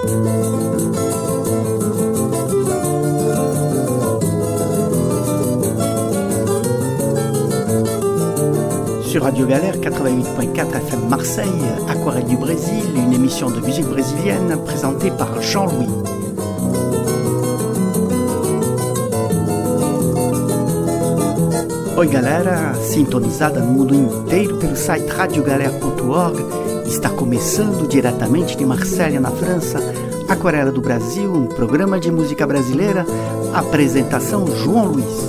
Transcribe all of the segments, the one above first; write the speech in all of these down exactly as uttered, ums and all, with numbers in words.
Sur Radio Galère quatre-vingt-huit point quatre F M Marseille, Aquarelle du Brésil, une émission de musique brésilienne présentée par Jean-Louis. Oi galera, sintonizada no mundo inteiro pelo site radio galera ponto org, está começando diretamente de Marselha, na França, Aquarela do Brasil, um programa de música brasileira, apresentação João Luiz.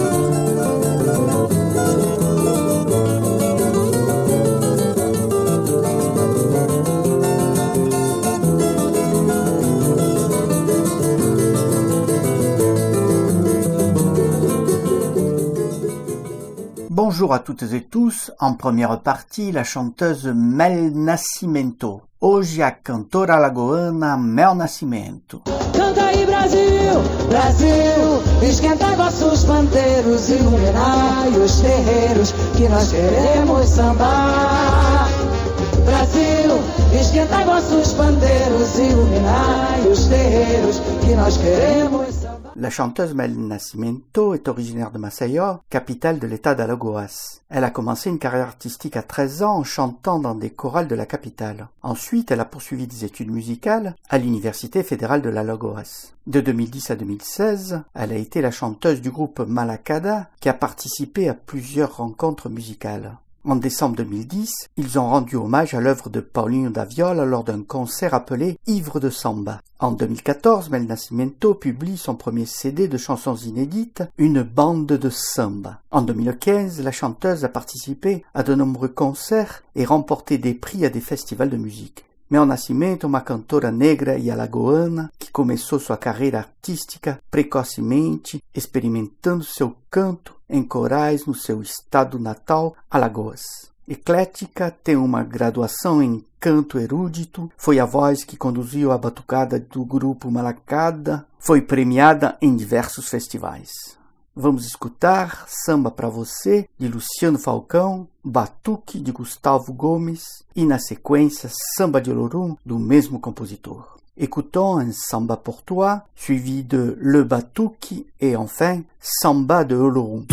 Bonjour à toutes et tous, en première partie, la chanteuse Mel Nascimento. Hoje a cantora alagoana Mel Nascimento. Canta aí Brasil, Brasil, esquenta vossos pandeiros, iluminai os terreiros, que nós queremos sambar. Brasil, esquenta vossos pandeiros, iluminai os terreiros, que nós queremos sambar. La chanteuse Mel Nascimento est originaire de Maceió, capitale de l'état d'Alagoas. Elle a commencé une carrière artistique à treize ans en chantant dans des chorales de la capitale. Ensuite, elle a poursuivi des études musicales à l'Université fédérale de l'Alagoas. De deux mille dix à deux mille seize, elle a été la chanteuse du groupe Malacada qui a participé à plusieurs rencontres musicales. En décembre deux mille dix, ils ont rendu hommage à l'œuvre de Paulinho da Viola lors d'un concert appelé Ivre de Samba. En deux mille quatorze, Mel Nascimento publie son premier C D de chansons inédites, Une bande de samba. En deux mille quinze, la chanteuse a participé à de nombreux concerts et remporté des prix à des festivals de musique. Mel Nascimento é uma cantora negra e alagoana que começou sua carreira artística precocemente, experimentando seu canto em corais no seu estado natal, Alagoas. Eclética, tem uma graduação em canto erudito, foi a voz que conduziu a batucada do grupo Malacada, foi premiada em diversos festivais. Vamos escutar Samba Pra Você, de Luciano Falcão, Batuque, de Gustavo Gomes, e na sequência Samba de Olorum, do mesmo compositor. Écoutons un samba pour toi, suivi de Le Batuque et enfin Samba de Olorum.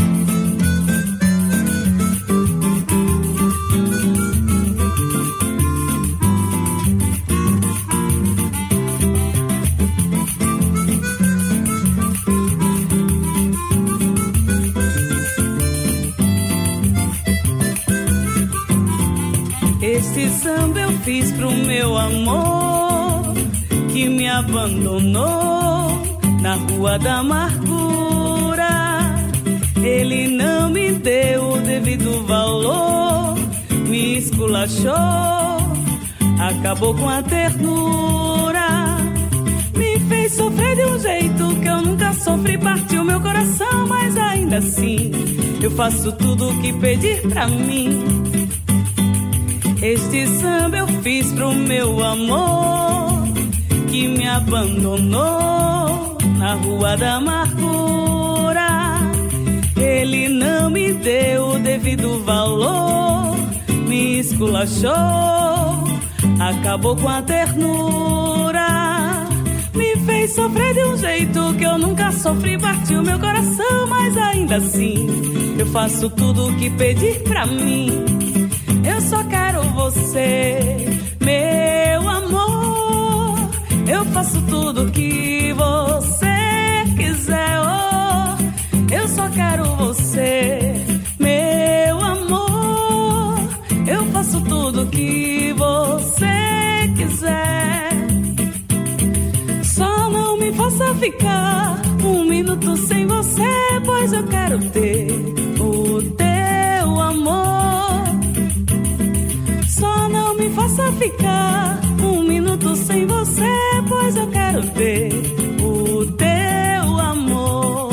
Esse samba eu fiz pro meu amor, que me abandonou na rua da amargura. Ele não me deu o devido valor, me esculachou, acabou com a ternura. Me fez sofrer de um jeito que eu nunca sofri, partiu meu coração, mas ainda assim eu faço tudo o que pedir pra mim. Este samba eu fiz pro meu amor, que me abandonou na rua da amargura. Ele não me deu o devido valor, me esculachou, acabou com a ternura. Me fez sofrer de um jeito que eu nunca sofri, partiu meu coração, mas ainda assim eu faço tudo o que pedir pra mim. Eu só quero você, meu amor. Eu faço tudo que você quiser, oh. Eu só quero você, meu amor. Eu faço tudo que você quiser. Só não me faça ficar um minuto sem você, pois eu quero ter o teu amor. Só não me faça ficar um minuto sem você, pois eu quero ter o teu amor.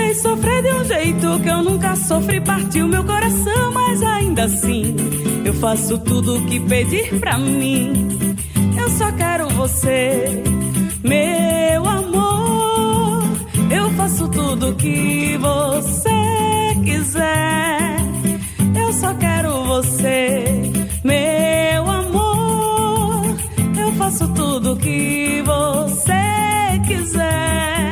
fez sofrer de um jeito que eu nunca sofri, partiu meu coração, mas ainda assim eu faço tudo o que pedir pra mim. Eu só quero você, meu amor. Eu faço tudo o que você quiser. Eu só quero você, meu amor. Eu faço tudo o que você quiser.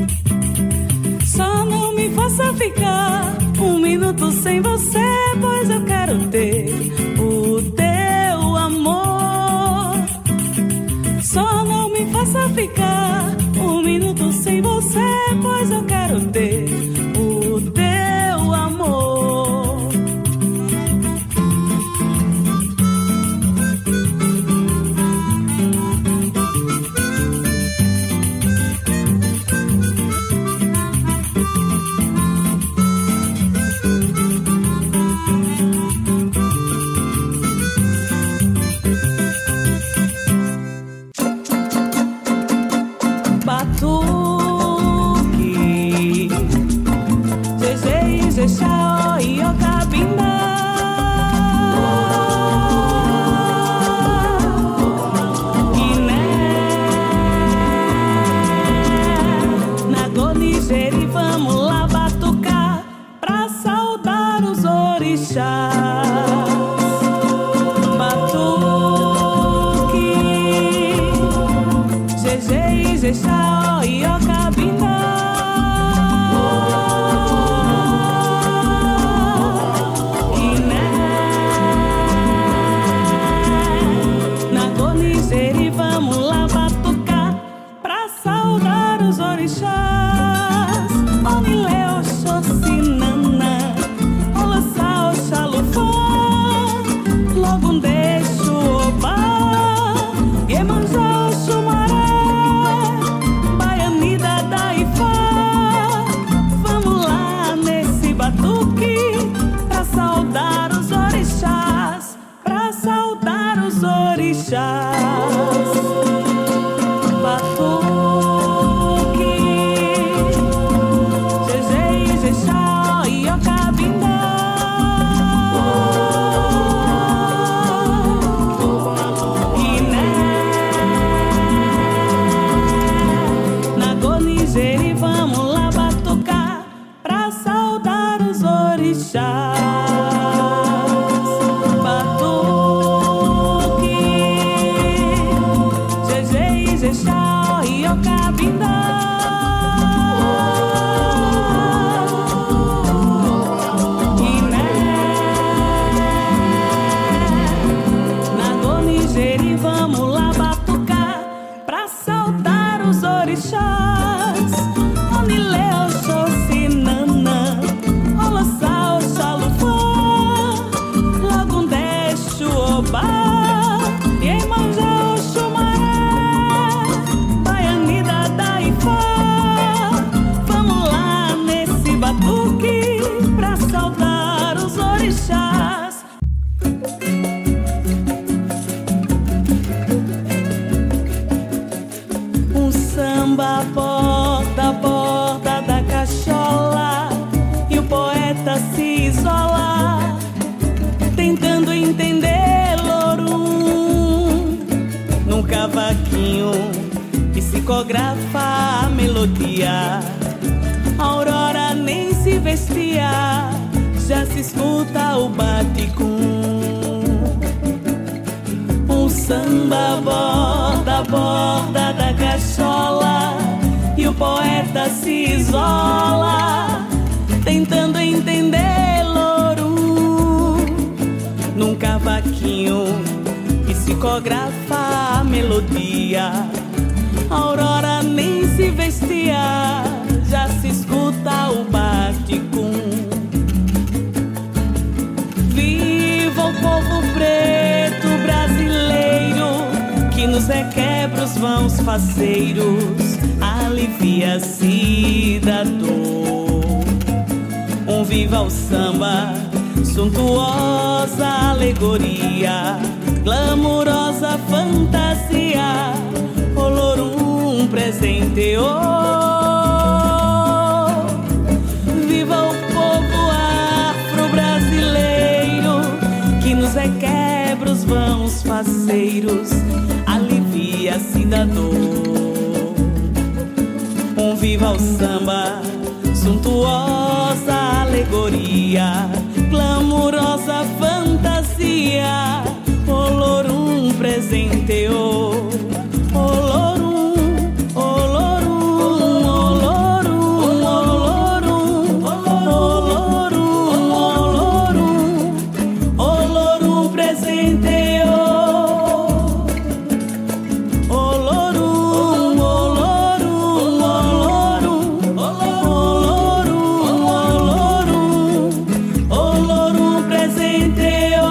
Só não me faça ficar um minuto sem você, pois eu quero ter o teu amor. Só não me faça ficar um minuto sem você, pois eu quero ter o teu amor. Psicografa a melodia. A aurora nem se vestia, já se escuta o baticum. Um samba borda a borda da cachola e o poeta se isola, tentando entender louro num cavaquinho. Psicografa a melodia. A aurora nem se vestia, já se escuta o baticum. Viva o povo preto brasileiro, que nos requebros vãos faceiros alivia-se da dor. Um viva o samba, suntuosa alegoria, glamurosa fantasia, Olorum presenteou. dos faceiros, alivia-se da dor. Um viva o samba, suntuosa alegoria, glamurosa fantasia, Olorum presenteou. Olorum, Olorum, Olorum, Olorum, Olorum, Olorum, Olorum presenteou. Olorum, Olorum, Olorum, Olorum, Olorum, Olorum presenteou.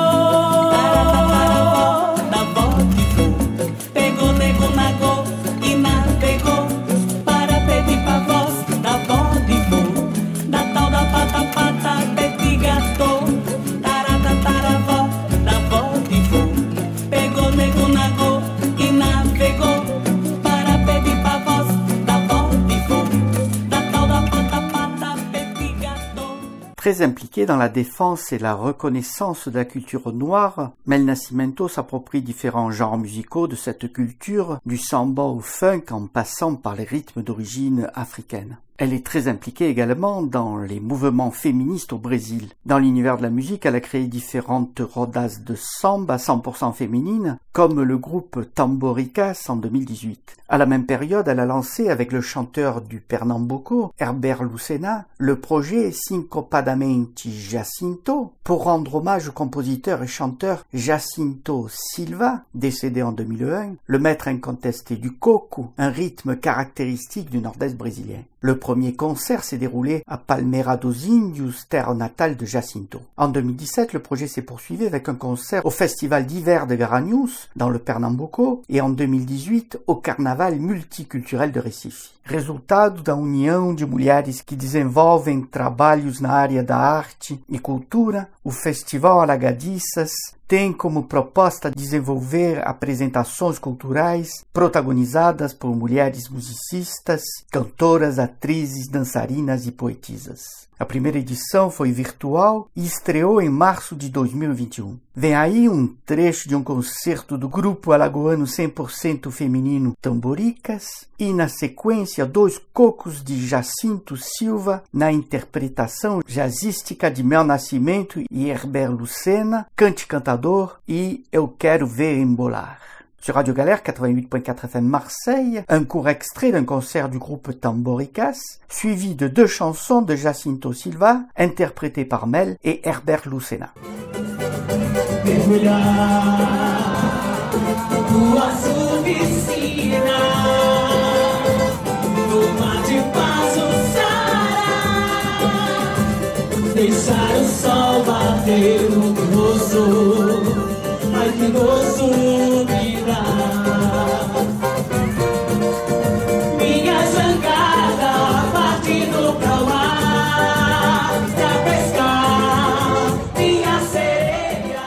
Da volta e vou, pegou, negou, nagou e navegou para pedir pra voz. Da volta e vou, da tal da pata pata, peti gatou, tarata taravó. Da volta e vou, pegou, negou, nagou e navegou para pedir pra voz. Da volta e vou, da tal da pata pata, peti gatou. Très impliqué dans la défense et la reconnaissance de la culture noire, Mel Nascimento s'approprie différents genres musicaux de cette culture, du samba au funk en passant par les rythmes d'origine africaine. Elle est très impliquée également dans les mouvements féministes au Brésil. Dans l'univers de la musique, elle a créé différentes rodas de samba cent pour cent féminines, comme le groupe Tamboricas en deux mille dix-huit. À la même période, elle a lancé avec le chanteur du Pernambuco, Herbert Lucena, le projet Sincopadamente Jacinto, pour rendre hommage au compositeur et chanteur Jacinto Silva, décédé en deux mille un, le maître incontesté du coco, un rythme caractéristique du nord-est brésilien. Le premier concert s'est déroulé à Palmeira dos Índios, terre natale de Jacinto. En deux mille dix-sept, le projet s'est poursuivi avec un concert au Festival d'hiver de Garanhuns, dans le Pernambuco, et en deux mille dix-huit, au Carnaval multiculturel de Recife. Resultado da união de mulheres que desenvolvem trabalhos na área da arte e cultura, o Festival Alagadiças tem como proposta desenvolver apresentações culturais protagonizadas por mulheres musicistas, cantoras, atrizes, dançarinas e poetisas. A primeira edição foi virtual e estreou em março de dois mil e vinte e um. Vem aí um trecho de um concerto do grupo alagoano cem por cento feminino Tamboricas e, na sequência, dois cocos de Jacinto Silva na interpretação jazzística de Mel Nascimento e Herbert Lucena, Cante Cantador e Eu Quero Ver Embolar. Sur Radio Galère quatre-vingt-huit point quatre F M Marseille, un court extrait d'un concert du groupe Tamboricas, suivi de deux chansons de Jacinto Silva, interprétées par Mel et Herbert Lucena. Deixar o sol bater no rosto, ai que gosto que dá. Minha jangada partindo pra mar, pra pescar minha sereia.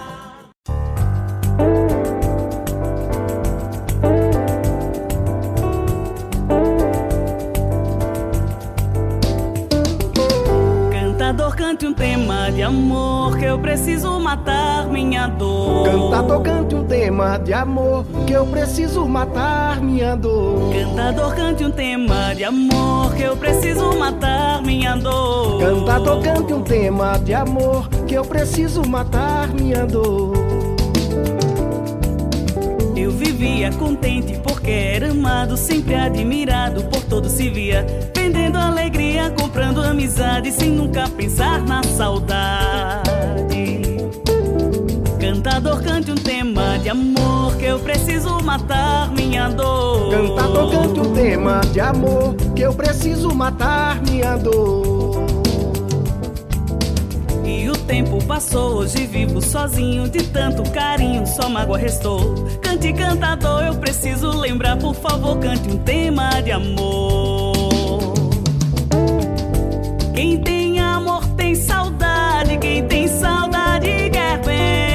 Cantador, cante um tema de amor que eu preciso matar minha dor. Cantador, cante um tema de amor que eu preciso matar minha dor. Cantador, cante um tema de amor que eu preciso matar minha dor. Cantador, cante um tema de amor que eu preciso matar minha dor. Eu vivia contente porque era amado, sempre admirado, por todos se via, vendendo alegria, comprando amizade, sem nunca pensar na saudade. Cantador, cante um tema de amor que eu preciso matar minha dor. Cantador, cante um tema de amor que eu preciso matar minha dor. E o tempo passou, hoje vivo sozinho, de tanto carinho, só mágoa restou. Cante, cantador, eu preciso lembrar, por favor, cante um tema de amor. Quem tem amor tem saudade, quem tem saudade quer bem.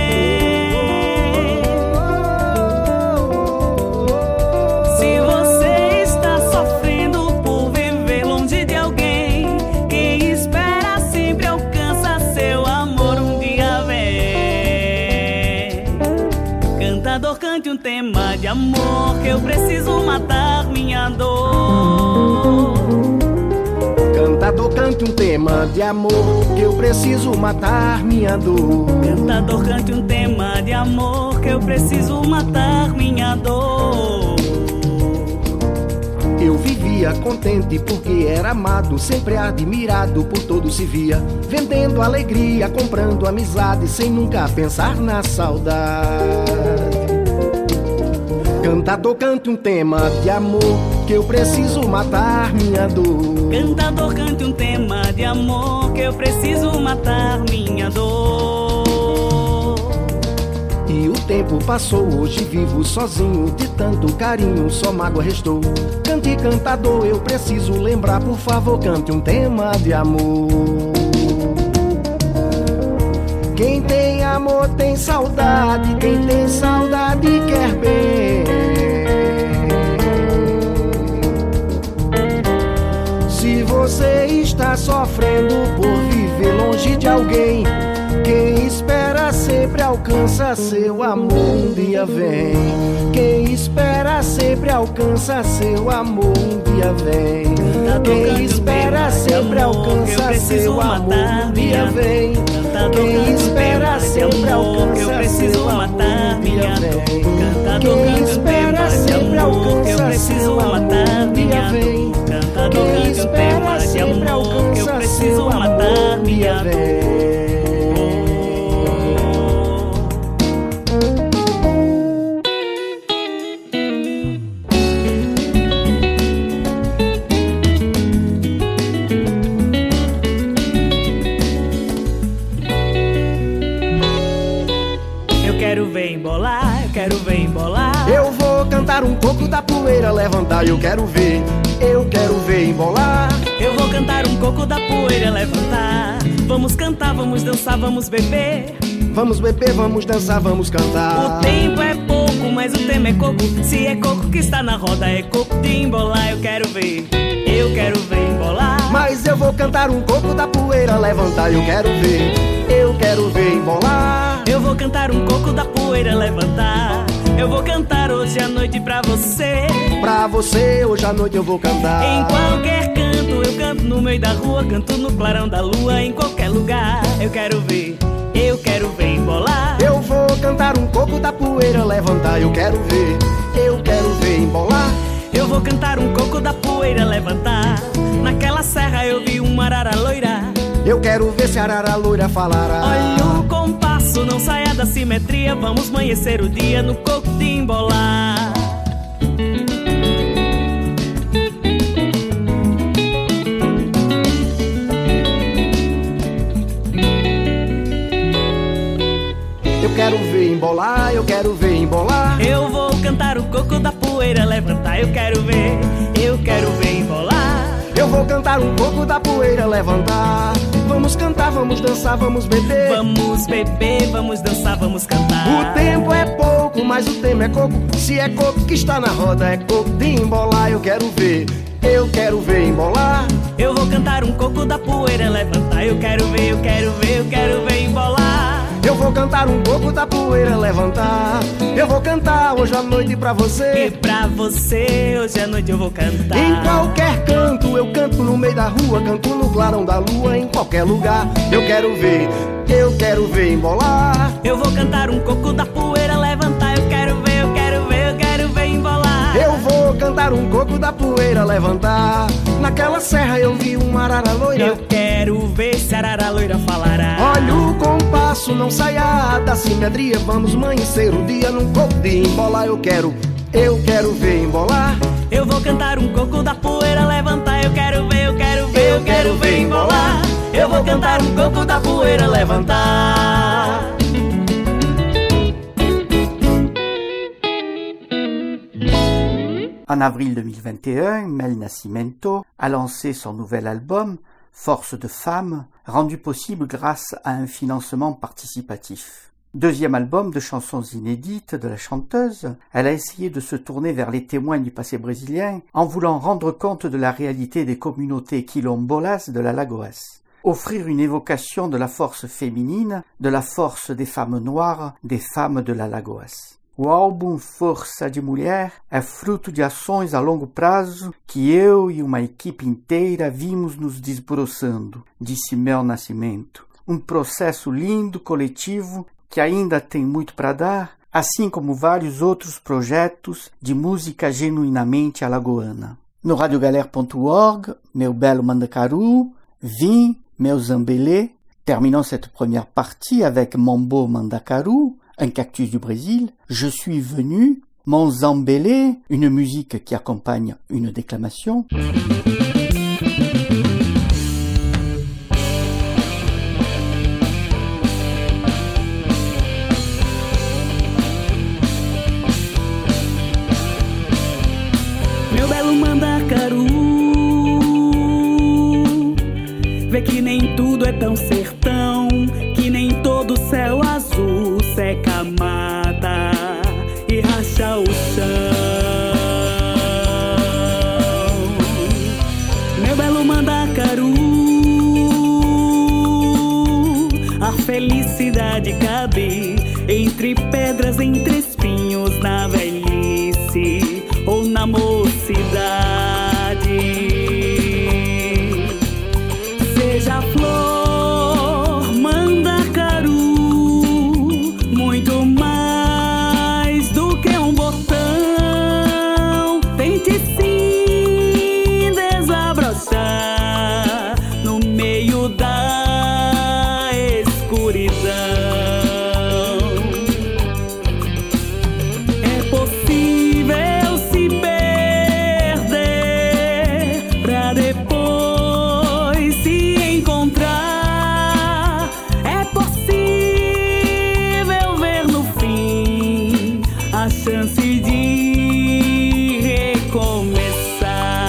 Se você está sofrendo por viver longe de alguém, quem espera sempre alcança seu amor, um dia vem. tema de amor que eu preciso matar minha dor. Cantador, cante um tema de amor que eu preciso matar minha dor. Cantador, cante um tema de amor que eu preciso matar minha dor. Eu vivia contente porque era amado, sempre admirado por todos se via, vendendo alegria, comprando amizade, sem nunca pensar na saudade. Cantador, cante um tema de amor que eu preciso matar minha dor. Cantador, cante um tema de amor que eu preciso matar minha dor. E o tempo passou, hoje vivo sozinho, de tanto carinho só mágoa restou. Cante, cantador, eu preciso lembrar, por favor, cante um tema de amor. Quem tem amor tem saudade, quem tem saudade quer bem. Se você está sofrendo por viver longe de alguém, quem espera sempre alcança seu amor, um dia vem. Quem espera sempre alcança seu amor, um dia vem. Quem espera sempre alcança seu amor, um dia vem. Quem espera sempre alcança seu amor, um dia vem. Quem espera sempre alcança seu amor, um dia vem. Quem espera sempre alcança seu amor, um dia vem. Quero ver embolar. Eu vou cantar um pouco da poeira levantar. Eu quero ver, eu quero ver embolar. Eu vou cantar um pouco da poeira levantar. Vamos cantar, vamos dançar, vamos beber. Vamos beber, vamos dançar, vamos cantar. O tempo é pouco, mas o tema é coco. Se é coco que está na roda, é coco de embolar. Eu quero ver, eu quero ver embolar. Mas eu vou cantar um pouco da poeira levantar. Eu quero ver, eu quero ver embolar. Eu vou cantar um pouco da poeira levantar. Eu vou cantar hoje à noite pra você. Pra você, hoje à noite eu vou cantar. Em qualquer canto, eu canto no meio da rua, canto no clarão da lua, em qualquer lugar. Eu quero ver, eu quero ver embolar. Eu vou cantar um pouco da poeira levantar. Eu quero ver, eu quero ver embolar. Eu vou cantar um coco da poeira levantar. Naquela serra eu vi uma arara loira. Eu quero ver se a arara loira falará. Olha o compasso, não saia da simetria. Vamos amanhecer o dia no coco de embolar. Eu quero ver embolar, eu quero ver embolar. Eu vou cantar o coco da poeira levantar. Eu quero ver, eu quero ver embolar. Eu vou cantar um pouco da poeira levantar. Vamos cantar, vamos dançar, vamos beber. Vamos beber, vamos dançar, vamos cantar. O tempo é pouco, mas o tema é coco. Se é coco que está na roda, é coco de embolar. Eu quero ver, eu quero ver embolar. Eu vou cantar um coco da poeira levantar. Eu quero ver, eu quero ver, eu quero ver embolar. Eu vou cantar um pouco da poeira levantar. Eu vou cantar hoje à noite pra você. E pra você, hoje à noite eu vou cantar. Em qualquer canto, eu canto no meio da rua, canto no clarão da lua, em qualquer lugar. Eu quero ver, eu quero ver embolar. Eu vou cantar um coco da poeira levantar. Eu quero ver, eu quero ver, eu quero ver embolar. Eu vou cantar um coco da poeira levantar. Naquela serra eu vi uma arara loira. Eu quero ver se a arara loira falará. Olha o compasso, não saia da simetria. Vamos amanhecer o dia num coco de embolar. Eu quero, eu quero ver embolar. Eu vou cantar um coco da poeira levantar. Eu quero ver, eu quero ver, eu quero ver embolar. Eu vou cantar um coco da poeira levantar. En avril deux mille vingt et un, Mel Nascimento a lancé son nouvel album, Force de femme, rendu possible grâce à un financement participatif. Deuxième album de chansons inédites de la chanteuse, elle a essayé de se tourner vers les témoins du passé brésilien en voulant rendre compte de la réalité des communautés quilombolas de la Lagoas. Offrir une évocation de la force féminine, de la force des femmes noires, des femmes de la Lagoas. O álbum Força de Mulher é fruto de ações a longo prazo que eu e uma equipe inteira vimos nos desbroçando, disse Mel Nascimento. Um processo lindo, coletivo, que ainda tem muito para dar, assim como vários outros projetos de música genuinamente alagoana. No radiogalère ponto org, meu belo Mandacaru, vim, meu Zambelé. Terminons cette première partie avec Mon beau Mandacaru, un cactus du Brésil. Je suis venu, mon Zambelé, une musique qui accompagne une déclamation. Meu belo Mandacaru, vê que nem tudo é tão sertão, que nem todo céu azul seca a mata e racha o chão. Meu belo Mandacaru, a felicidade cabe entre pedras, entre espinhos, na velhice ou na mocidade. Seja flor, Mandacaru, muito mais do que um botão. Tente sim desabrochar no meio da escuridão. É possível se perder pra depois se encontrar. É possível ver no fim a chance de recomeçar.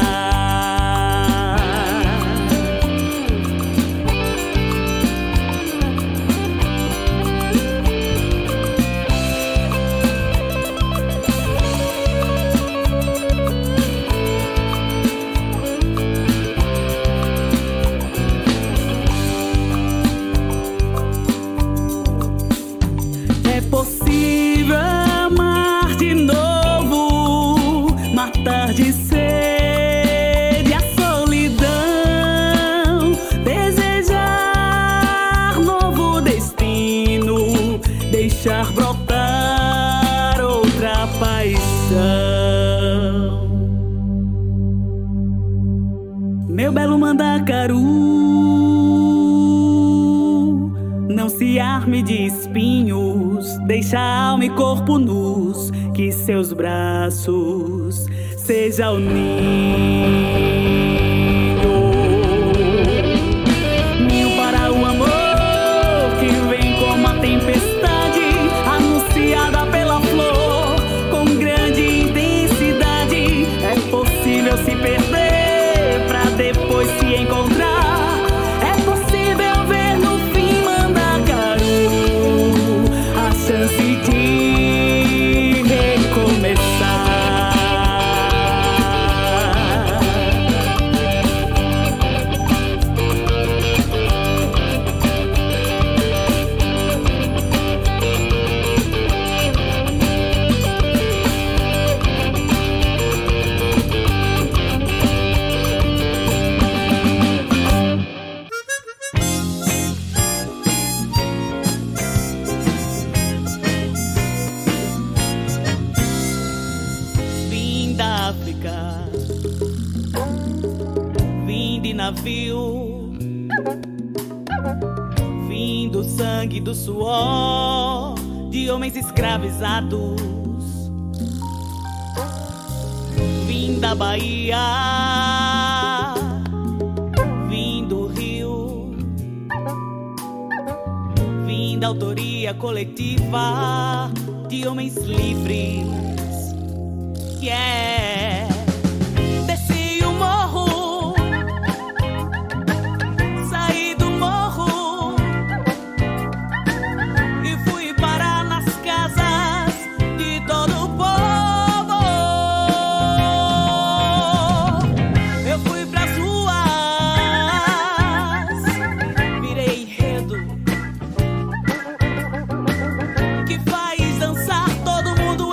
É possível amar de novo, matar de sede a solidão, desejar novo destino, deixar brotar outra paixão. Meu belo Mandacaru, não se arme de espinhos, deixa alma e corpo nus, que seus braços sejam o ninho. Ninho para o amor que vem como a tempestade, anunciada pela flor com grande intensidade. É possível se perder pra depois se encontrar. É possível ver no fim, Mandacaru, a chance de recomeçar. Vim da África, vim de navio, vim do sangue, do suor de homens escravizados. Vim da Bahia, vim do Rio, vim da autoria coletiva de homens livres. Yeah. Desci o morro, saí do morro e fui parar nas casas de todo o povo. Eu fui pras ruas, virei enredo que faz dançar todo mundo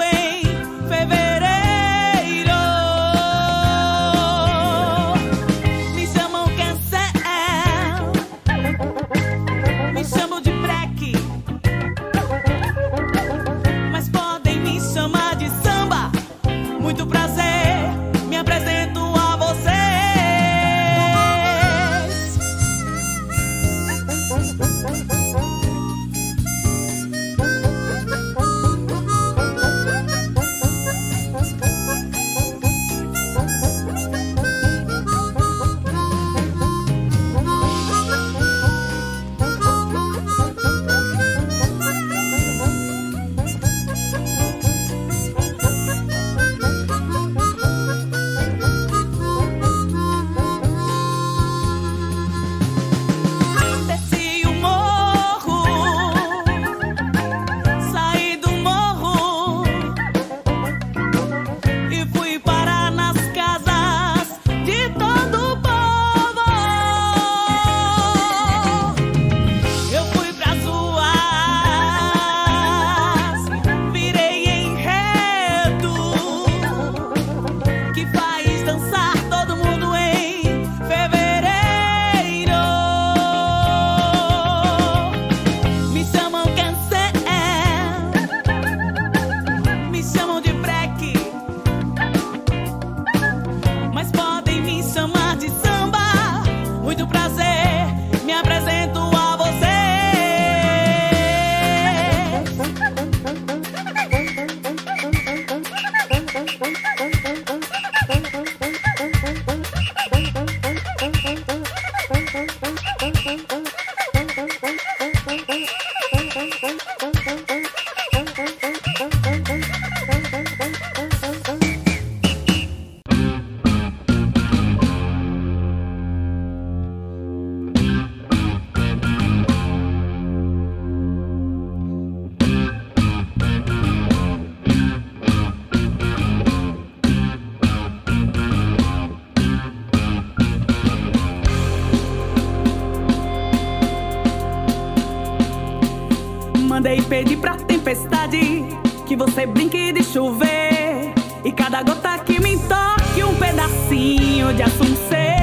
Mandei pedir pra tempestade que você brinque de chover e cada gota que me toque um pedacinho de Assunção.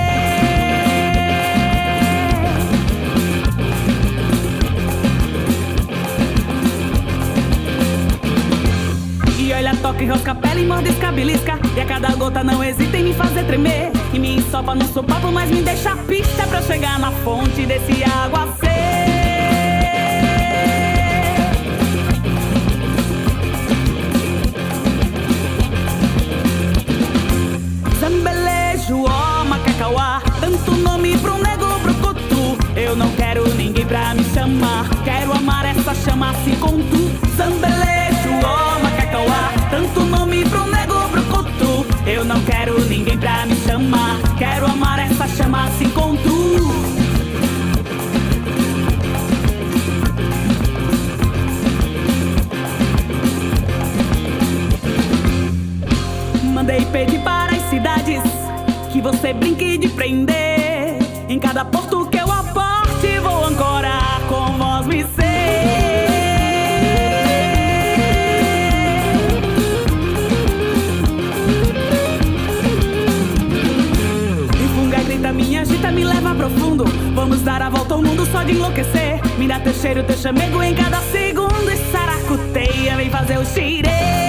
E olha, toca e rosca, pele, mordisca, belisca, e a cada gota não hesita em me fazer tremer. E me ensopa no sopapo, mas me deixa a pista pra eu chegar na fonte desse aguaceiro. Zambelejo, ó, macacauá, tanto nome pra um nego brucutu. Eu não quero ninguém pra me chamar, quero amar essa chama assim com tu. Zambelejo, ó, macacauá, tanto nome pra um nego brucutu. Eu não quero ninguém pra me chamar, quero amar essa chama assim com tu. Mandei pedir para as cidades que você brinque de prender. Em cada porto que eu aporte, vou ancorar com voz me ser. E funga grita, me agita, me leva profundo. Vamos dar a volta ao mundo só de enlouquecer. Me dá teu cheiro, teu chamego em cada segundo. E saracuteia, vem fazer o xirê.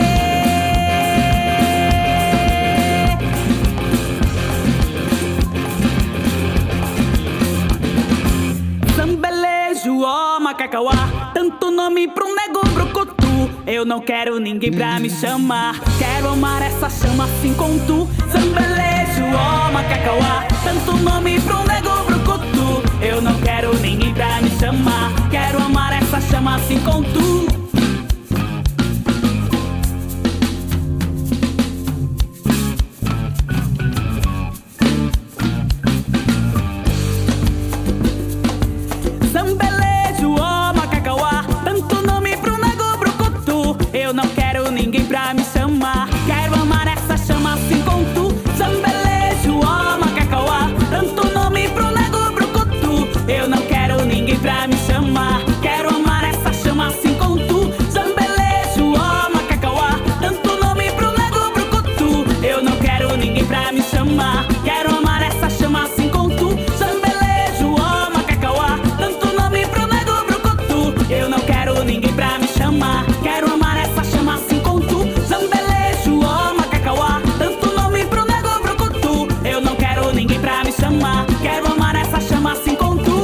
Ó, macacauá, tanto nome pra um nego brucutu. Eu não quero ninguém pra me chamar, quero amar essa chama assim com tu. Zambelejo, ó, macacauá, tanto nome pra um nego brucutu. Eu não quero ninguém pra me chamar, quero amar essa chama assim com tu. Eu não quero ninguém pra me chamar, quero amar essa chama assim com tu. Zambelejo, ó, macacauá, tanto nome pro nego brucutu. Eu não quero ninguém pra me chamar, quero amar essa chama assim com tu. Zambelejo, ó, macacauá, tanto nome pro nego brucutu. Eu não quero ninguém pra me chamar, quero amar essa chama assim com tu. Zambelejo, ó, macacauá, tanto nome pro nego brucutu. Eu não quero ninguém pra me chamar, quero amar essa chama assim com tu. Zambelejo, ó, macacauá, tanto nome pro nego brucutu. Eu não quero ninguém pra me chamar, quero amar essa chama assim com tu.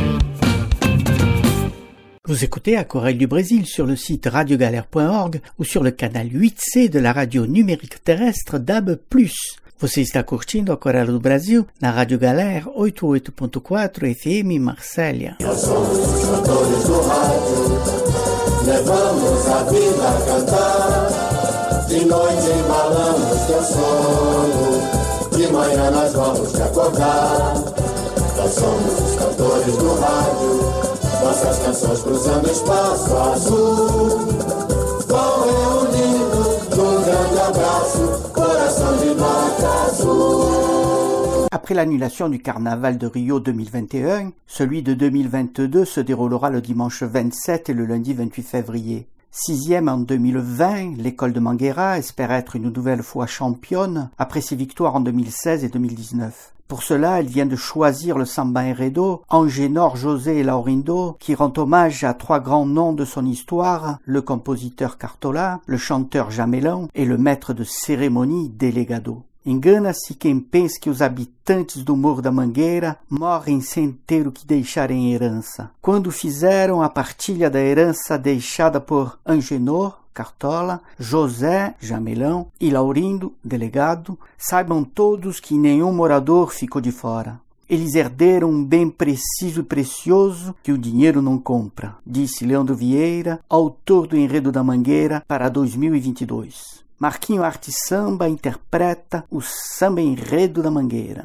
Vous écoutez Aquarelle du Brésil sur le site radio galère point org ou sur le canal huit C de la radio numérique terrestre D A B plus. Você está curtindo Aquarelle do Brasil na Rádio Galera oitenta e oito ponto quatro F M Marsella. Nós somos os cantores do rádio, levamos a vida a cantar. De noite embalamos teu sono, de manhã nós vamos te acordar. Nós somos os cantores do rádio, nossas canções cruzando espaço azul. Vão reunindo num grande abraço, coração de nota azul. Après l'annulation du carnaval de Rio deux mille vingt et un, celui de deux mille vingt-deux se déroulera le dimanche vingt-sept et le lundi vingt-huit février. Sixième en deux mille vingt, l'école de Mangueira espère être une nouvelle fois championne après ses victoires en deux mille seize et deux mille dix-neuf. Pour cela, elle vient de choisir le samba enredo Angénor, José et Laurindo, qui rend hommage à trois grands noms de son histoire, le compositeur Cartola, le chanteur Jamelão et le maître de cérémonie Delegado. Engana-se quem pensa que os habitantes do Morro da Mangueira morrem sem ter o que deixar em herança. Quando fizeram a partilha da herança deixada por Angenor, Cartola, José, Jamelão e Laurindo, Delegado, saibam todos que nenhum morador ficou de fora. Eles herderam um bem preciso e precioso que o dinheiro não compra, disse Leandro Vieira, autor do Enredo da Mangueira para dois mil e vinte e dois. Marquinho Arte Samba interpreta o Samba Enredo da Mangueira.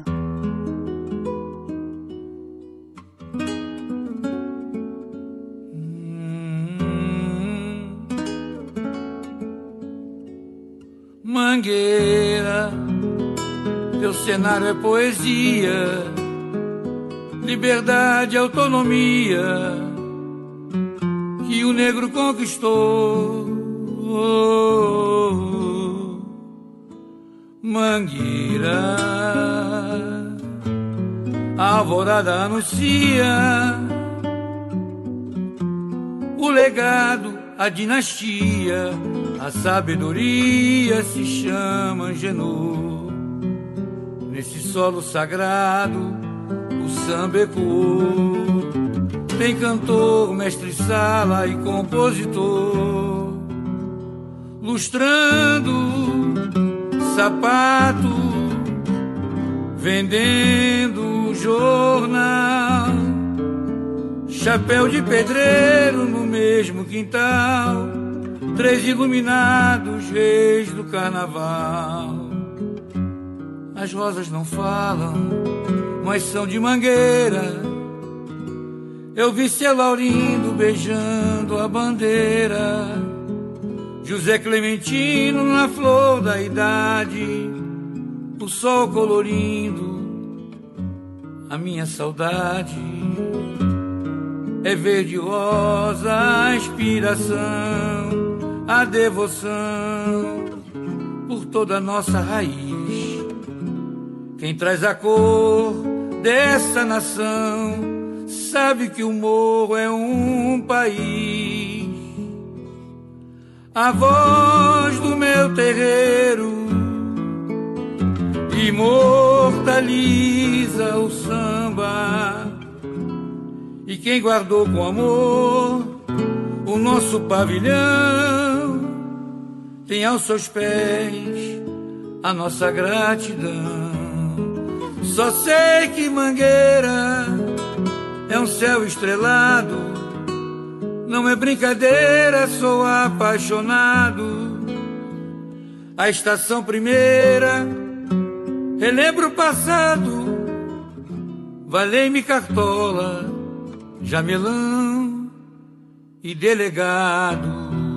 Mangueira, teu cenário é poesia, liberdade, autonomia, que que o negro conquistou. Mangueira, a alvorada anuncia o legado, a dinastia, a sabedoria se chama Angenor. Nesse solo sagrado o samba ecoou. Tem cantor, mestre-sala e compositor, lustrando sapato, vendendo jornal, chapéu de pedreiro no mesmo quintal, três iluminados reis do carnaval. As rosas não falam, mas são de Mangueira. Eu vi seu Laurindo beijando a bandeira, José Clementino na flor da idade, o sol colorindo a minha saudade. É verde rosa a inspiração, a devoção por toda a nossa raiz. Quem traz a cor dessa nação sabe que o morro é um país. A voz do meu terreiro imortaliza o samba, e quem guardou com amor o nosso pavilhão tem aos seus pés a nossa gratidão. Só sei que Mangueira é um céu estrelado, não é brincadeira, sou apaixonado. A estação primeira relembra o passado, valei-me Cartola, Jamelão e delegado.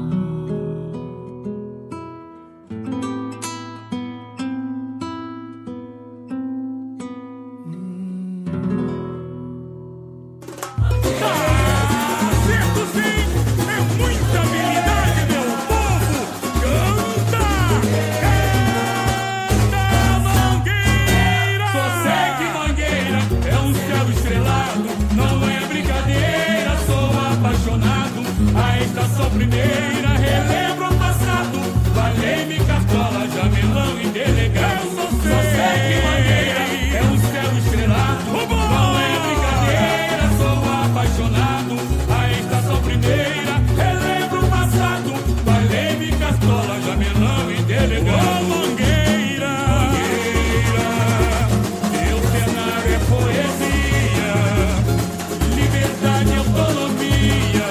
Primeira relembra o passado, valei-me Cartola, Jamelão e delegado. Só sei que Mangueira é um céu estrelado, não é brincadeira, sou apaixonado. A estação primeira relembra o passado, valei-me Cartola, Jamelão e delegado. Mangueira, Mangueira, teu cenário é poesia, liberdade e autonomia.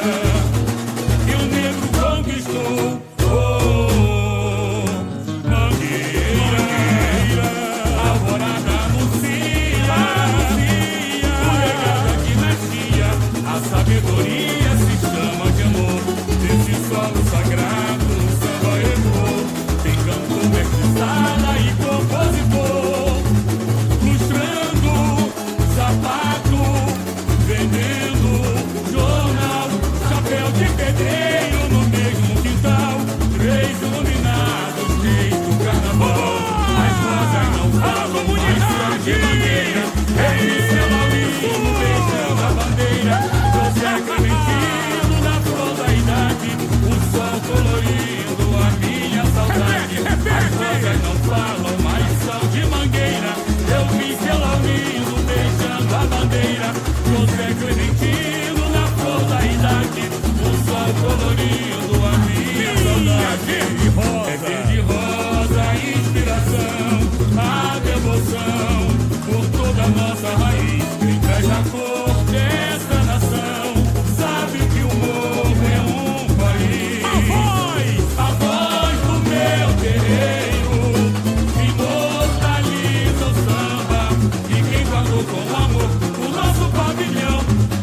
Sabedoria se chama de amor, desse solo sagrado o samba ecoou. Tem cantor, mestre-sala e compositor, lustrando sapato, vendendo jornal, chapéu de pedreiro no mesmo quintal, três iluminados desde o carnaval. As rosas não falam, mas são de Mangueira. É isso, Laurindo beijando a bandeira, José Clementino na flor da idade, o sol colorindo a minha saudade. As rosas não falam, mas são de Mangueira. Eu vi seu Laurindo beijando a bandeira, José Clementino na flor da idade, o sol colorindo a minha saudade. É verde rosa a inspiração, a devoção por toda a nossa raiz. Quem traz a cor dessa nação sabe que o morro é um país. A voz, a voz do meu terreiro imortaliza o samba, e quem guardou com amor o nosso pavilhão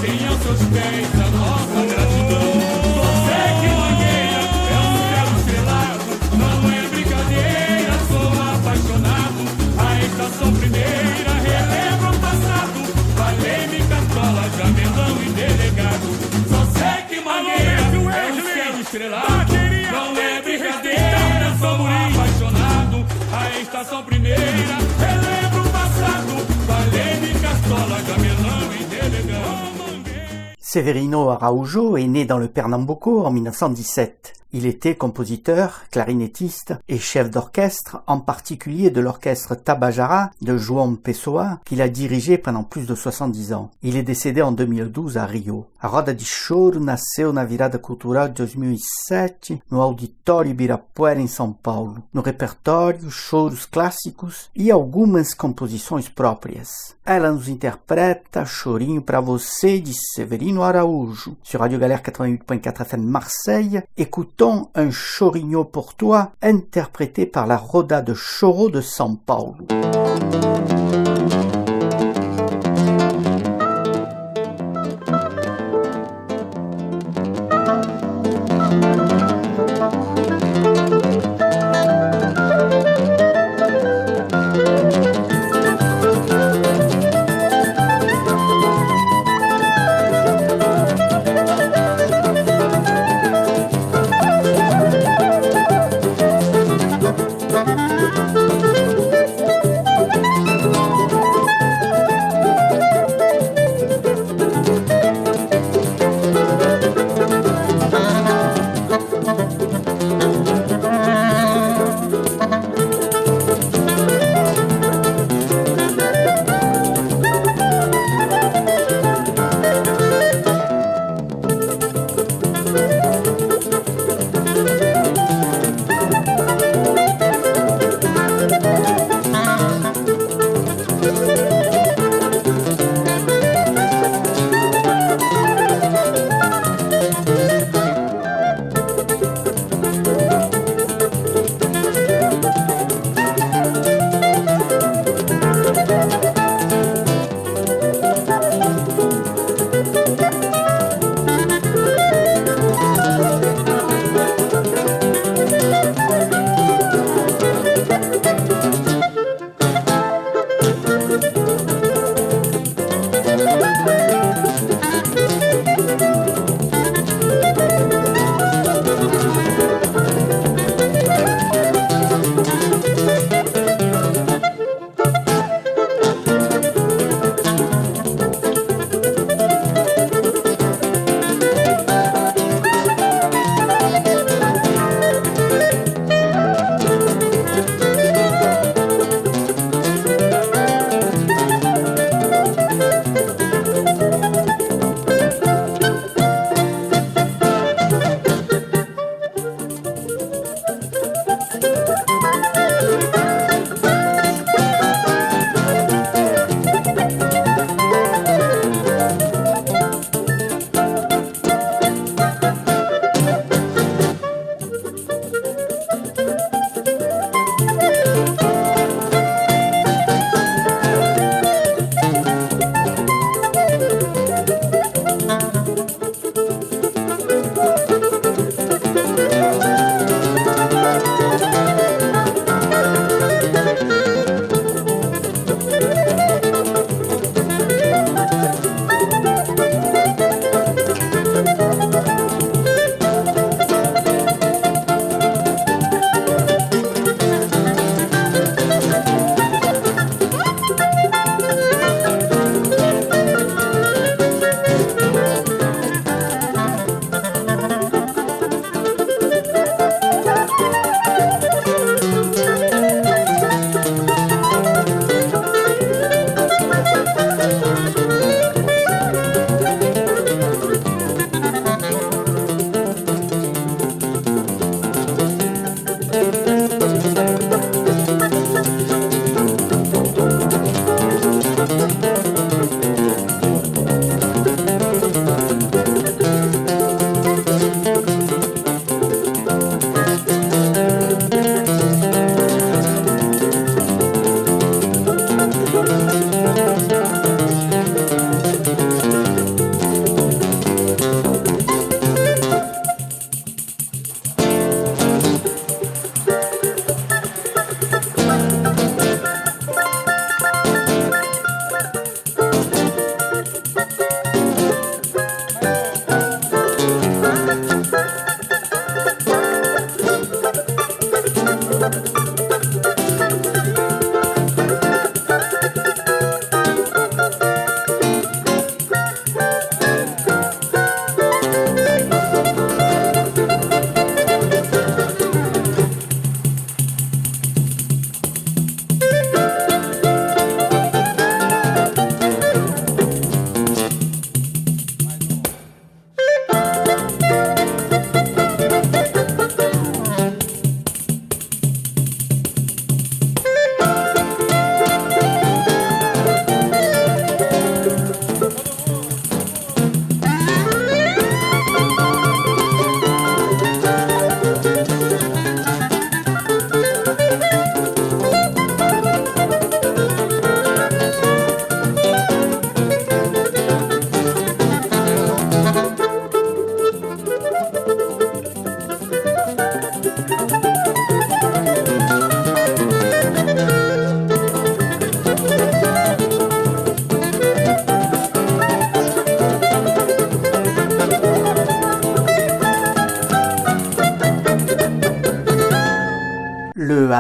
estrelado. Não é brincadeira, somos apaixonados. A estação primeira relembra o passado. Valene, Castola, Gamelão e Delegão. Severino Araujo est né dans le Pernambuco en mille neuf cent dix-sept. Il était compositeur, clarinettiste et chef d'orchestre, en particulier de l'orchestre Tabajara de João Pessoa, qu'il a dirigé pendant plus de soixante-dix ans. Il est décédé en deux mille douze à Rio. A Roda de Choro nasceu na virada cultural de dois mil e sete no Auditório Ibirapuera em São Paulo. No repertório, choros clássicos e algumas composições próprias. Ela nos interpreta Chorinho pra você de Severino Araújo. Sur Radio Galère quatre-vingt-huit point quatre F M Marseille, écoutons Un Chorinho pour toi, interprété par la Roda de Choro de São Paulo.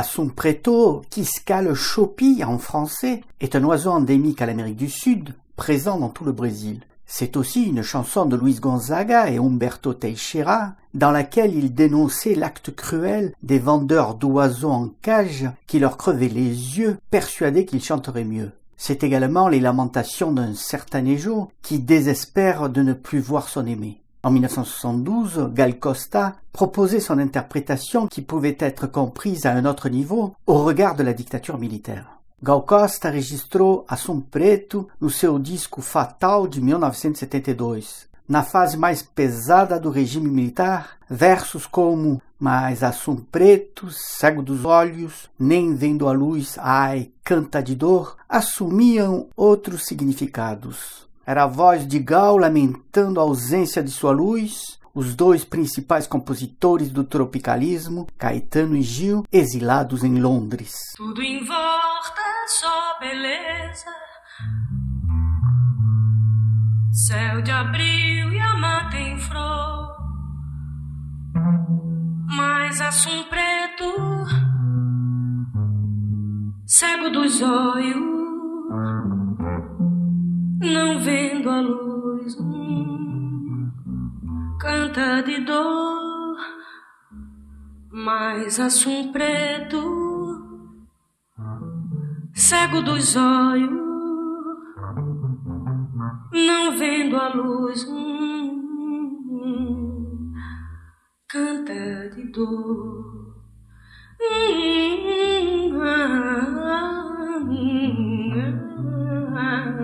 L'assunpreto, Quiscale chopi en français, est un oiseau endémique à l'Amérique du Sud, présent dans tout le Brésil. C'est aussi une chanson de Luis Gonzaga et Humberto Teixeira, dans laquelle il dénonçait l'acte cruel des vendeurs d'oiseaux en cage qui leur crevaient les yeux, persuadés qu'ils chanteraient mieux. C'est également les lamentations d'un certain Nejo qui désespère de ne plus voir son aimé. En mille neuf cent soixante-douze, Gal Costa proposait son interprétation qui pouvait être comprise à un autre niveau au regard de la dictature militaire. Gal Costa registrou Assum Preto no seu disco Fatal de mil novecentos e setenta e dois. Na fase mais pesada do regime militar, versos como Mas Assum Preto, cego dos olhos, nem vendo a luz, ai, canta de dor, assumiam outros significados. Era a voz de Gal lamentando a ausência de sua luz, os dois principais compositores do tropicalismo, Caetano e Gil, exilados em Londres. Tudo em volta só beleza, céu de abril e a mata em flor, mas Assum Preto, cego dos olhos, não vendo a luz, hum, canta de dor, mas Assum Preto, cego dos olhos, não vendo a luz, hum, hum, canta de dor. Hum, ah, hum, ah.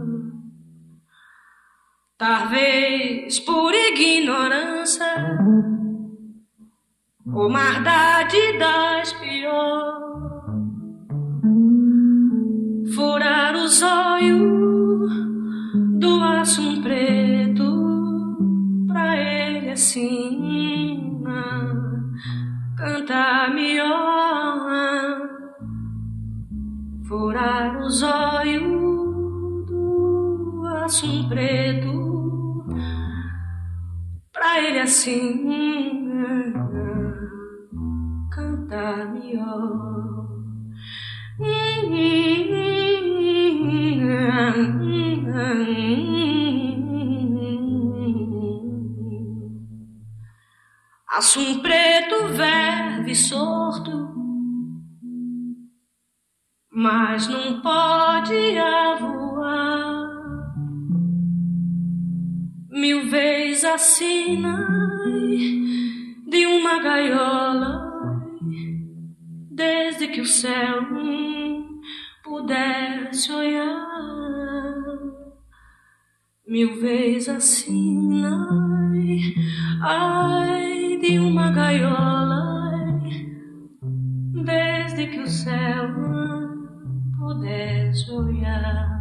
Talvez por ignorância ou maldade das pior, furar os olhos do Assum Preto, pra ele assim cantar melhor, furar os olhos do Assum Preto, pra ele assim cantar melhor. Assum Preto verve sorto, mas não pode voar. Mil vezes assina de uma gaiola, desde que o céu pudesse olhar. Mil vezes assina, ai, de uma gaiola, desde que o céu pudesse olhar.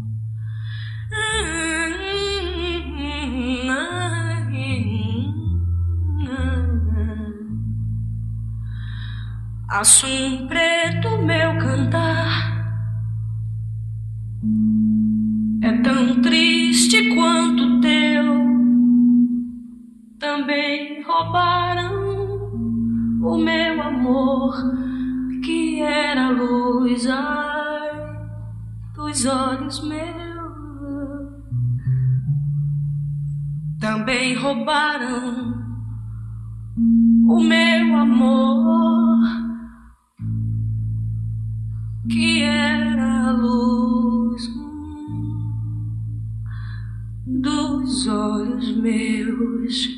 Assum Preto, meu cantar é tão triste quanto teu. Também roubaram o meu amor, que era a luz, ai, dos olhos meus. Também roubaram o meu amor, que era a luz dos olhos meus.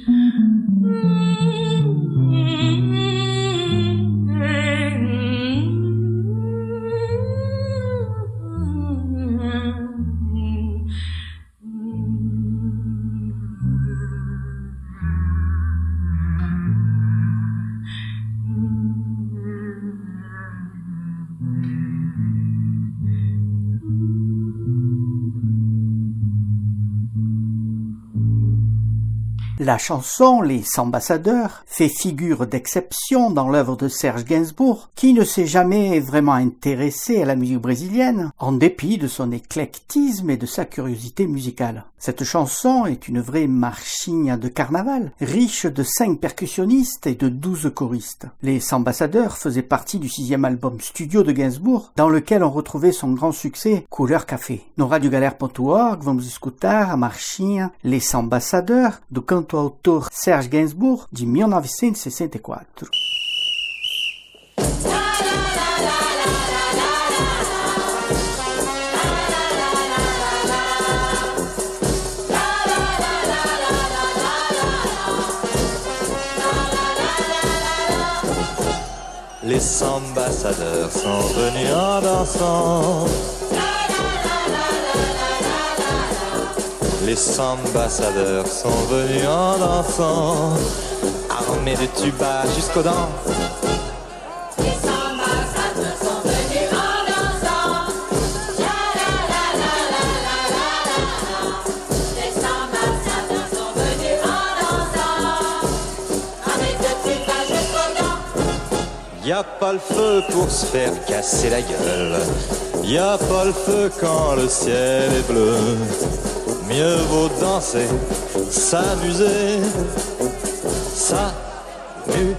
La chanson Les Ambassadeurs fait figure d'exception dans l'œuvre de Serge Gainsbourg, qui ne s'est jamais vraiment intéressé à la musique brésilienne, en dépit de son éclectisme et de sa curiosité musicale. Cette chanson est une vraie marchinha de carnaval, riche de cinq percussionnistes et de douze choristes. Les Ambassadeurs faisaient partie du sixième album studio de Gainsbourg, dans lequel on retrouvait son grand succès Couleur Café. No radio galera ponto org vamos escutar a marchinha Les Ambassadeurs, do canto-autor Serge Gainsbourg, de mil novecentos e sessenta e quatro. Les ambassadeurs sont venus en dansant. Les ambassadeurs sont venus en dansant, armés de tubas jusqu'aux dents. Les ambassadeurs sont venus en dansant. Les ambassadeurs sont venus en dansant, armés de tubas jusqu'aux dents. Y a pas le feu pour se faire casser la gueule. Y a pas le feu quand le ciel est bleu. Mieux vaut danser, s'amuser, s'amuser.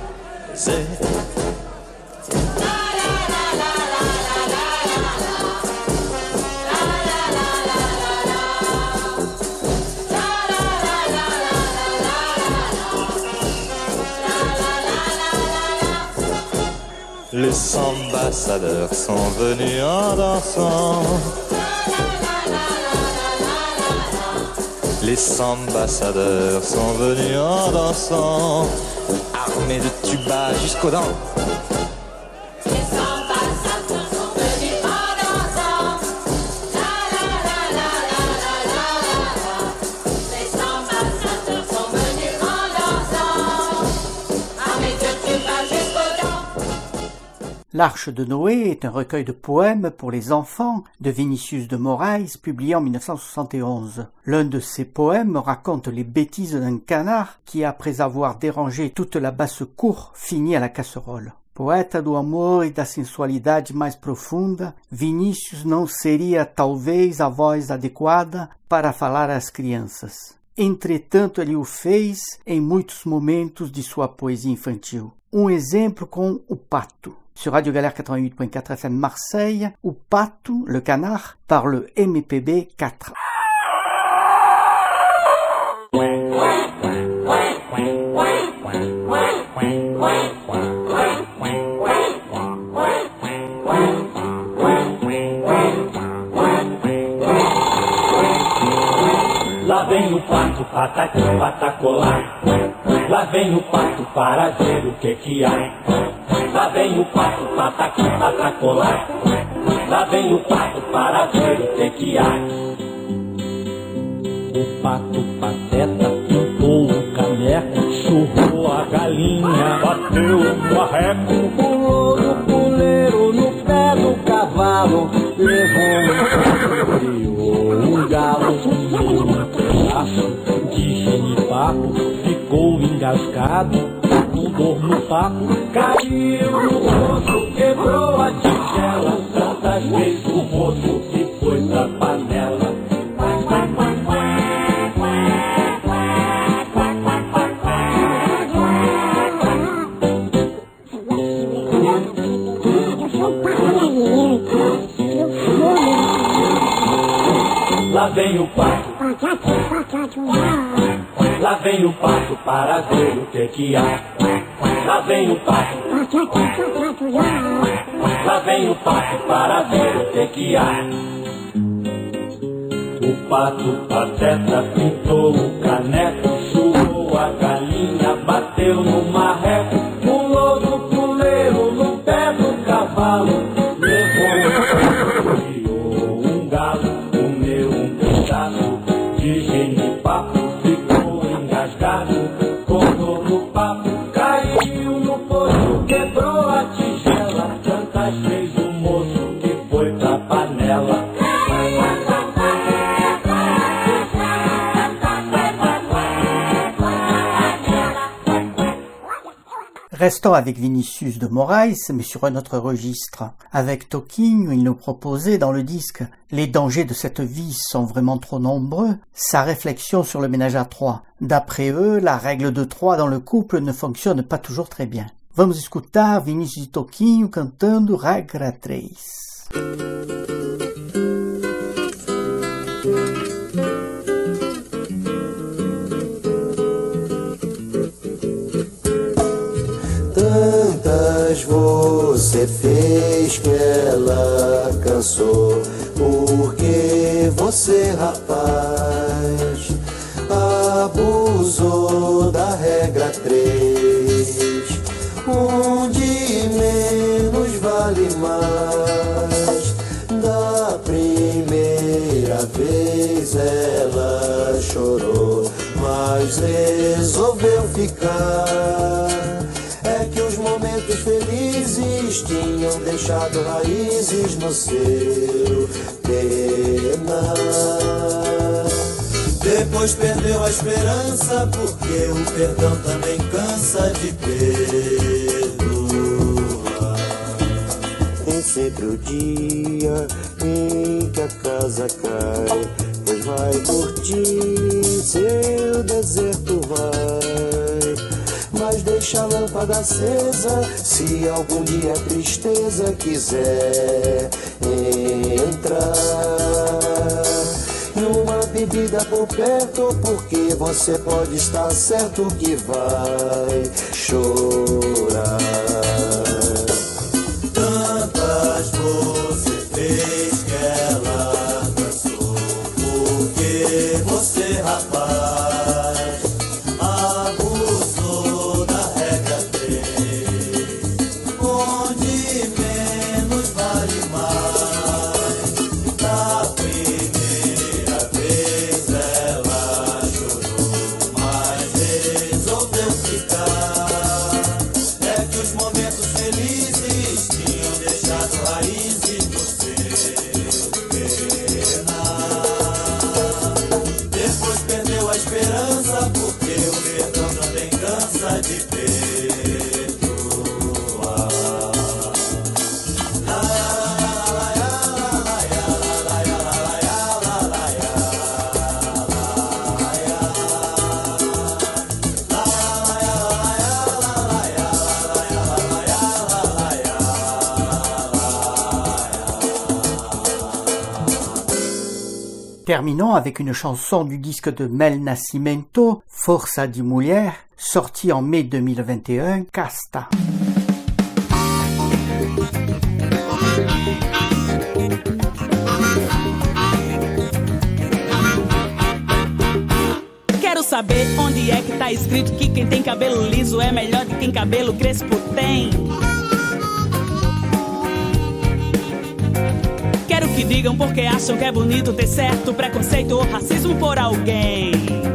Les ambassadeurs sont venus en dansant. Les ambassadeurs sont venus en dansant, armés de tubas jusqu'aux dents. Les ambassadeurs sont venus en dansant. Les ambassadeurs sont venus en dansant, armés de tubas jusqu'aux dents. L'Arche de Noé est un recueil de poèmes pour les enfants de Vinicius de Moraes, publié en mille neuf cent soixante et onze. L'un de ces poèmes raconte les bêtises d'un canard qui, après avoir dérangé toute la basse-cour, finit à la casserole. Poeta do amor e da sensualidade mais profunda, Vinícius não seria talvez a voz adequada para falar às crianças. Entretanto, ele o fez em muitos momentos de sua poesia infantil. Um exemplo com o pato. Sur Radio Galère quatre-vingt-huit point quatre F M Marseille, ou Patou, le canard, par le M P B quatre. Lá vem o pato, pataqui, patacolá. Lá vem o pato para ver o que que há. Lá vem o pato, pataqui, patacolá. Lá vem o pato para ver o que que há. O pato pateta pintou o caneco, churrou a galinha, bateu no arreco, pulou no puleiro, no pé do cavalo, levou um criou um galo, comeu um pedaço de genipapo, ficou engasgado, com dor no papo, caiu no poço, quebrou a tigela, tantas vezes o moço que foi pra panela. Lá vem o pato, lá vem o pato para ver o que que há. Lá vem o pato, lá vem o pato para ver o que que há. O pato pateta pintou o caneco, churrou a galinha, bateu no marreco, pulou no puleiro, no pé do cavalo, levou um criou um galo, comeu um pedaço de genipapo, ficou engasgado, com dor no papo, caiu no poço, quebrou a tigela, tantas vezes o moço que foi pra panela. Restons avec Vinicius de Moraes, mais sur un autre registre. Avec Toquinho, il nous proposait dans le disque « Les dangers de cette vie sont vraiment trop nombreux », sa réflexion sur le ménage à trois. D'après eux, la règle de trois dans le couple ne fonctionne pas toujours très bien. Vamos escutar Vinicius de Toquinho cantando Regra três. Tantas você fez que ela cansou, porque você, rapaz, abusou da regra três, onde menos vale mais. Da primeira vez ela chorou, mas resolveu ficar. É que os momentos felizes tinham deixado raízes no seu penar. Depois perdeu a esperança, porque o perdão também cansa de perdoar. Tem sempre o dia em que a casa cai, pois vai curtir seu deserto vai. Mas deixa a lâmpada acesa, se algum dia a tristeza quiser entrar. E uma bebida por perto, porque você pode estar certo que vai chorar. Tantas você fez que ela cansou, porque você, rapaz, Terminons avec une chanson du disque de Mel Nascimento, Força de Mulher, sorti en mai deux mille vingt et un, Casta. Quero saber onde é que tá escrito que quem tem cabelo liso é melhor de quem cabelo crespo tem. Quero que digam porque acham que é bonito ter certo preconceito ou racismo por alguém.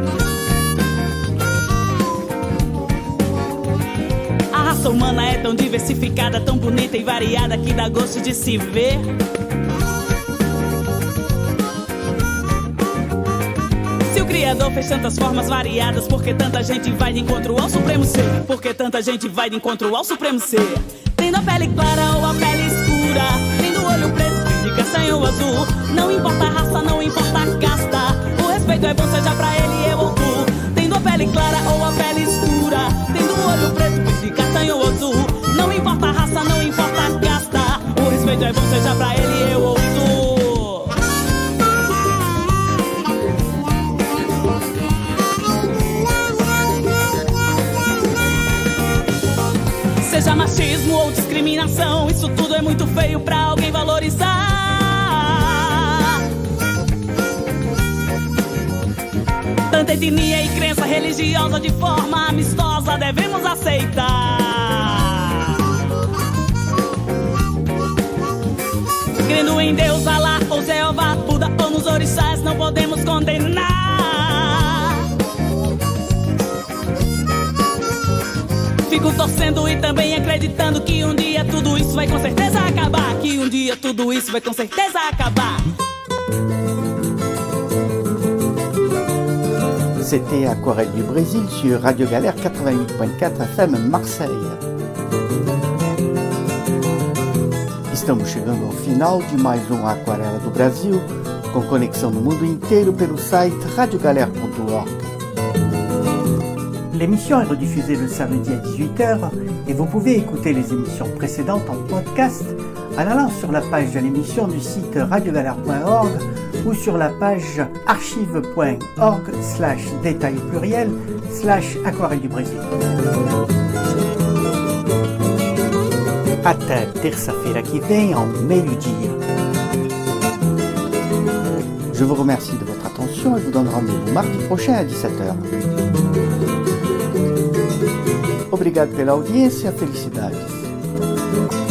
A raça humana é tão diversificada, tão bonita e variada que dá gosto de se ver. Se o Criador fez tantas formas variadas, por que tanta gente vai de encontro ao Supremo Ser? Por que tanta gente vai de encontro ao Supremo Ser? Tendo a pele clara ou a pele escura, tendo o olho preto, de castanho ou azul, não importa a raça, não importa a casta, o respeito é bom seja pra ele, eu ou tu. Tendo a pele clara ou a pele escura, tendo o olho preto, de castanho ou azul, não importa a raça, não importa a casta, o respeito é bom seja pra ele, eu ou tu. Seja machismo ou discriminação, isso tudo é muito feio pra alguém valorizar. Tanta etnia e crença religiosa de forma amistosa devemos aceitar. Crendo em Deus, Alá ou Jeová, Buda ou nos orixás, não podemos condenar. Fico torcendo e também acreditando que um dia tudo isso vai com certeza acabar. Que um dia tudo isso vai com certeza acabar. C'était Aquarelle du Brésil sur Radio Galère quatre-vingt-huit point quatre F M Marseille. Estamos chegando ao final de mais um Aquarela do Brasil, com conexão no mundo inteiro pelo site radio galère point org. L'émission est rediffusée le samedi à dix-huit heures et vous pouvez écouter les émissions précédentes en podcast en allant sur la page de l'émission du site radio galère point org ou sur la page archive point org slash détail pluriel slash aquarelle du Brésil. Até terça-feira que vem ao meio-dia. Je vous remercie de votre attention et vous donne rendez-vous mardi prochain à dix-sept heures. Obrigado pela audiência, felicidades.